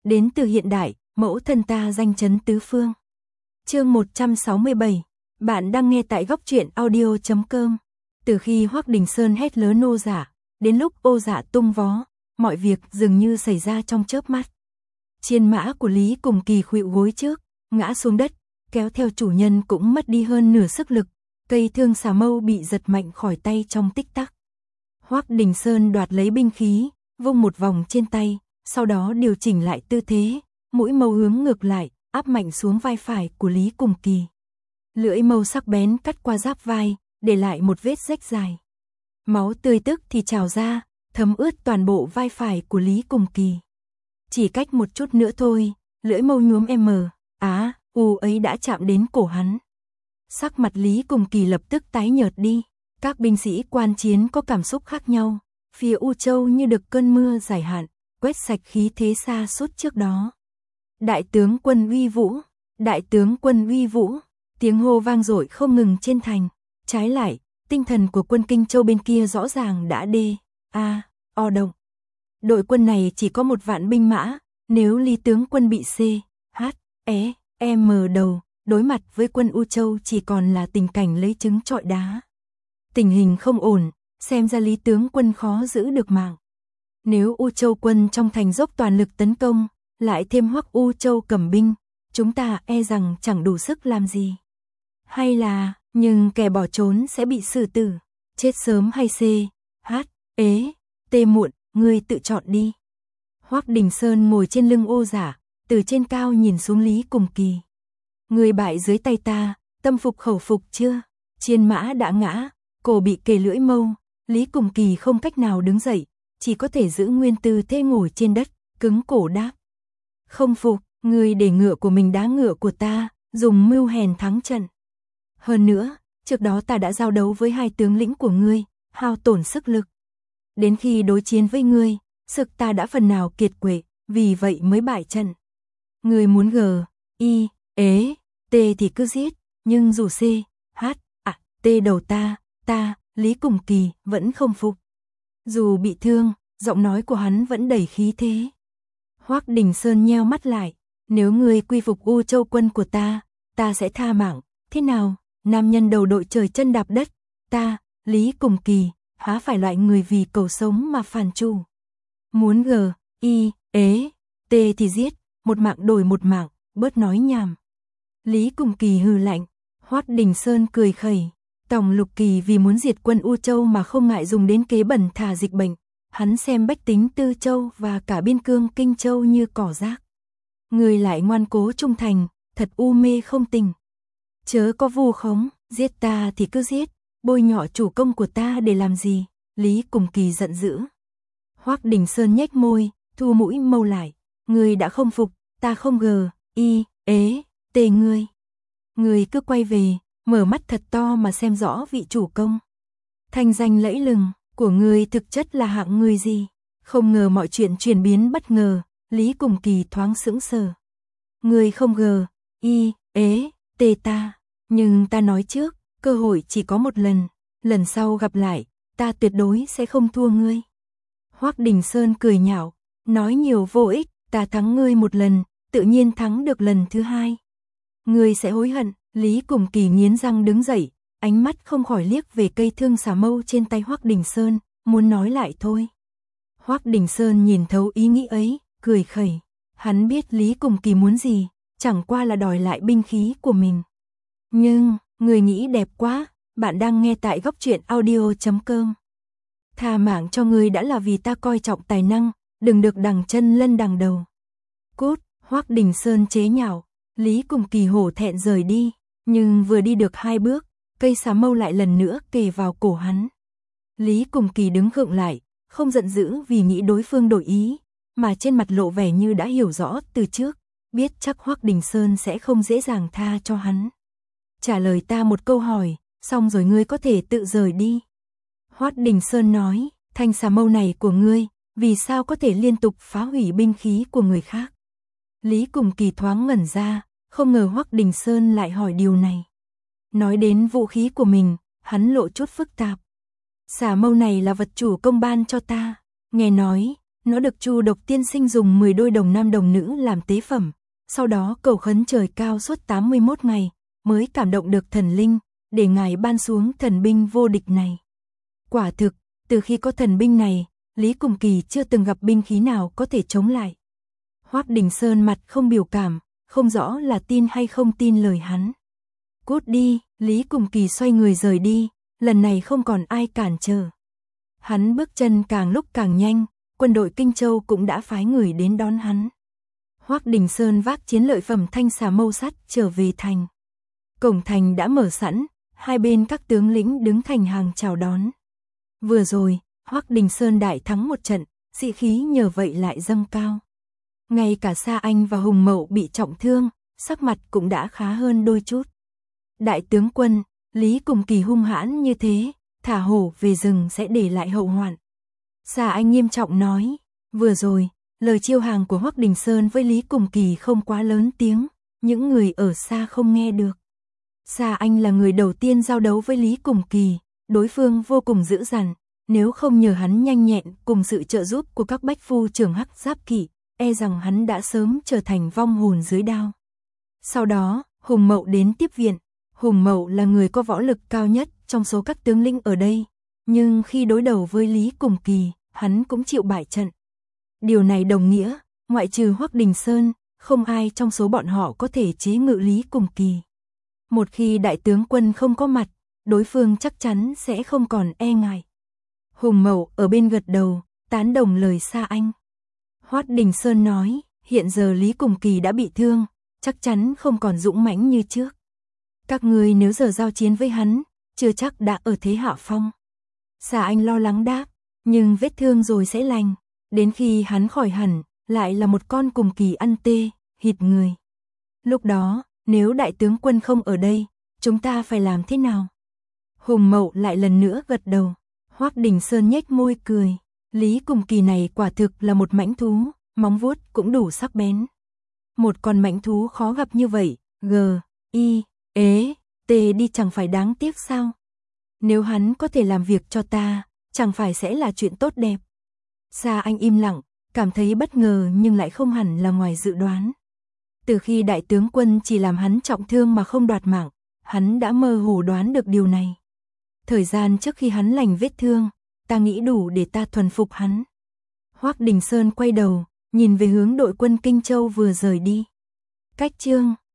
đến từ hiện đại, mẫu thân ta danh chấn tứ phương. Chương 167, bạn đang nghe tại góc truyện audio.com. Từ khi Hoắc Đình Sơn hét lớn ô dạ, đến lúc ô dạ tung vó, mọi việc dường như xảy ra trong chớp mắt. Chiên mã của Lý Cùng Kỳ khuỵu gối trước, ngã xuống đất, kéo theo chủ nhân cũng mất đi hơn nửa sức lực, cây thương xà mâu bị giật mạnh khỏi tay trong tích tắc. Hoắc Đình Sơn đoạt lấy binh khí, vung một vòng trên tay, sau đó điều chỉnh lại tư thế, mũi mâu hướng ngược lại, áp mạnh xuống vai phải của Lý Cùng Kỳ. Lưỡi mâu sắc bén cắt qua giáp vai, để lại một vết rách dài. Máu tươi tức thì trào ra, thấm ướt toàn bộ vai phải của Lý Cùng Kỳ. Chỉ cách một chút nữa thôi, lưỡi mâu nhuốm ấy đã chạm đến cổ hắn. Sắc mặt Lý Cùng Kỳ lập tức tái nhợt đi. Các binh sĩ quan chiến có cảm xúc khác nhau. Phía U Châu như được cơn mưa dài hạn, quét sạch khí thế xa suốt trước đó. Đại tướng quân uy vũ, đại tướng quân uy vũ, tiếng hô vang dội không ngừng trên thành. Trái lại, tinh thần của quân Kinh Châu bên kia rõ ràng đã động. Đội quân này chỉ có 1 vạn binh mã, nếu Lý tướng quân bị đầu, đối mặt với quân U Châu chỉ còn là tình cảnh lấy trứng trọi đá. Tình hình không ổn, xem ra Lý tướng quân khó giữ được mạng. Nếu U Châu quân trong thành dốc toàn lực tấn công, lại thêm Hoắc U Châu cầm binh, chúng ta e rằng chẳng đủ sức làm gì. Hay là, nhưng kẻ bỏ trốn sẽ bị xử tử, chết sớm hay muộn, ngươi tự chọn đi. Hoắc Đình Sơn ngồi trên lưng ô giả, từ trên cao nhìn xuống Lý Cùng Kỳ. Ngươi bại dưới tay ta, tâm phục khẩu phục chưa? Chiên mã đã ngã, cổ bị kề lưỡi mâu, Lý Cùng Kỳ không cách nào đứng dậy, chỉ có thể giữ nguyên tư thế ngồi trên đất, cứng cổ đáp. Không phục, ngươi để ngựa của mình đá ngựa của ta, dùng mưu hèn thắng trận. Hơn nữa, trước đó ta đã giao đấu với 2 tướng lĩnh của ngươi, hao tổn sức lực. Đến khi đối chiến với ngươi, sức ta đã phần nào kiệt quệ, vì vậy mới bại trận. Ngươi muốn T thì cứ giết, nhưng dù T đầu ta, Lý Cùng Kỳ vẫn không phục. Dù bị thương, giọng nói của hắn vẫn đầy khí thế. Hoắc Đình Sơn nheo mắt lại, nếu ngươi quy phục U Châu quân của ta sẽ tha mạng, thế nào? Nam nhân đầu đội trời chân đạp đất, ta, Lý Cùng Kỳ, há phải loại người vì cầu sống mà phản chủ. Muốn T thì giết, một mạng đổi một mạng, bớt nói nhảm. Lý Cùng Kỳ hừ lạnh, Hoắc Đình Sơn cười khẩy. Tổng Lục Kỳ vì muốn diệt quân U Châu mà không ngại dùng đến kế bẩn thả dịch bệnh. Hắn xem bách tính Tư Châu và cả biên cương Kinh Châu như cỏ rác. Người lại ngoan cố trung thành, thật u mê không tình. Chớ có vu khống, giết ta thì cứ giết, bôi nhọ chủ công của ta để làm gì? Lý Cùng Kỳ giận dữ. Hoắc Đình Sơn nhếch môi, thu mũi mâu lại. Người đã không phục, ta không ngươi. Người cứ quay về, mở mắt thật to mà xem rõ vị chủ công. Thanh danh lẫy lừng của người thực chất là hạng người gì? Không ngờ mọi chuyện chuyển biến bất ngờ, Lý Cùng Kỳ thoáng sững sờ. Người không ta, nhưng ta nói trước, cơ hội chỉ có một lần sau gặp lại, ta tuyệt đối sẽ không thua ngươi. Hoắc Đình Sơn cười nhạo, nói nhiều vô ích, ta thắng ngươi một lần, tự nhiên thắng được lần thứ 2. Ngươi sẽ hối hận. Lý Cùng Kỳ nghiến răng đứng dậy, ánh mắt không khỏi liếc về cây thương xà mâu trên tay Hoắc Đình Sơn, muốn nói lại thôi. Hoắc Đình Sơn nhìn thấu ý nghĩ ấy, cười khẩy. Hắn biết Lý Cùng Kỳ muốn gì, chẳng qua là đòi lại binh khí của mình. Nhưng, người nghĩ đẹp quá, bạn đang nghe tại góc truyện audio.com. Tha mạng cho người đã là vì ta coi trọng tài năng, đừng được đằng chân lân đằng đầu. Cút, Hoắc Đình Sơn chế nhạo. Lý Cùng Kỳ hổ thẹn rời đi, nhưng vừa đi được 2 bước, cây xà mâu lại lần nữa kề vào cổ hắn. Lý Cùng Kỳ đứng khựng lại, không giận dữ vì nghĩ đối phương đổi ý, mà trên mặt lộ vẻ như đã hiểu rõ từ trước, biết chắc Hoắc Đình Sơn sẽ không dễ dàng tha cho hắn. Trả lời ta một câu hỏi, xong rồi ngươi có thể tự rời đi. Hoắc Đình Sơn nói, thanh xà mâu này của ngươi, vì sao có thể liên tục phá hủy binh khí của người khác? Lý Cùng Kỳ thoáng ngẩn ra, không ngờ Hoắc Đình Sơn lại hỏi điều này. Nói đến vũ khí của mình, hắn lộ chút phức tạp. Xà mâu này là vật chủ công ban cho ta, nghe nói, Nó được Chu Độc Tiên Sinh dùng 10 đôi đồng nam đồng nữ làm tế phẩm, sau đó cầu khấn trời cao suốt 81 ngày, mới cảm động được thần linh, để ngài ban xuống thần binh vô địch này. Quả thực, từ khi có thần binh này, Lý Cùng Kỳ chưa từng gặp binh khí nào có thể chống lại. Hoắc Đình Sơn mặt không biểu cảm, không rõ là tin hay không tin lời hắn. Cút đi, Lý Cùng Kỳ xoay người rời đi, lần này không còn ai cản trở. Hắn bước chân càng lúc càng nhanh, quân đội Kinh Châu cũng đã phái người đến đón hắn. Hoắc Đình Sơn vác chiến lợi phẩm thanh xà mâu sắt trở về thành. Cổng thành đã mở sẵn, hai bên các tướng lĩnh đứng thành hàng chào đón. Vừa rồi, Hoắc Đình Sơn đại thắng một trận, sĩ khí nhờ vậy lại dâng cao. Ngay cả Sa Anh và Hùng Mậu bị trọng thương, sắc mặt cũng đã khá hơn đôi chút. Đại tướng quân, Lý Cùng Kỳ hung hãn như thế, thả hổ về rừng sẽ để lại hậu hoạn. Sa Anh nghiêm trọng nói, vừa rồi, lời chiêu hàng của Hoắc Đình Sơn với Lý Cùng Kỳ không quá lớn tiếng, những người ở xa không nghe được. Sa Anh là người đầu tiên giao đấu với Lý Cùng Kỳ, đối phương vô cùng dữ dằn, nếu không nhờ hắn nhanh nhẹn cùng sự trợ giúp của các bách phu trưởng Hắc Giáp Kỵ, e rằng hắn đã sớm trở thành vong hồn dưới đao. Sau đó, Hùng Mậu đến tiếp viện. Hùng Mậu là người có võ lực cao nhất trong số các tướng lĩnh ở đây, nhưng khi đối đầu với Lý Cùng Kỳ, hắn cũng chịu bại trận. Điều này đồng nghĩa, ngoại trừ Hoắc Đình Sơn, không ai trong số bọn họ có thể chế ngự Lý Cùng Kỳ. Một khi đại tướng quân không có mặt, đối phương chắc chắn sẽ không còn e ngại. Hùng Mậu ở bên gật đầu, tán đồng lời Sa Anh. Hoắc Đình Sơn nói, hiện giờ Lý Cùng Kỳ đã bị thương, chắc chắn không còn dũng mãnh như trước. Các người nếu giờ giao chiến với hắn, chưa chắc đã ở thế hạ phong. Sa Anh lo lắng đáp, nhưng vết thương rồi sẽ lành, đến khi hắn khỏi hẳn, lại là một con Cùng Kỳ ăn tê, hịt người. Lúc đó, nếu đại tướng quân không ở đây, chúng ta phải làm thế nào? Hùng Mậu lại lần nữa gật đầu. Hoắc Đình Sơn nhếch môi cười, Lý Cùng Kỳ này quả thực là một mãnh thú, móng vuốt cũng đủ sắc bén. Một con mãnh thú khó gặp như vậy, T đi chẳng phải đáng tiếc sao? Nếu hắn có thể làm việc cho ta, chẳng phải sẽ là chuyện tốt đẹp. Sa Anh im lặng, cảm thấy bất ngờ nhưng lại không hẳn là ngoài dự đoán. Từ khi đại tướng quân chỉ làm hắn trọng thương mà không đoạt mạng, hắn đã mơ hồ đoán được điều này. Thời gian trước khi hắn lành vết thương, ta nghĩ đủ để ta thuần phục hắn. Hoắc Đình Sơn quay đầu, nhìn về hướng đội quân Kinh Châu vừa rời đi. Cách chương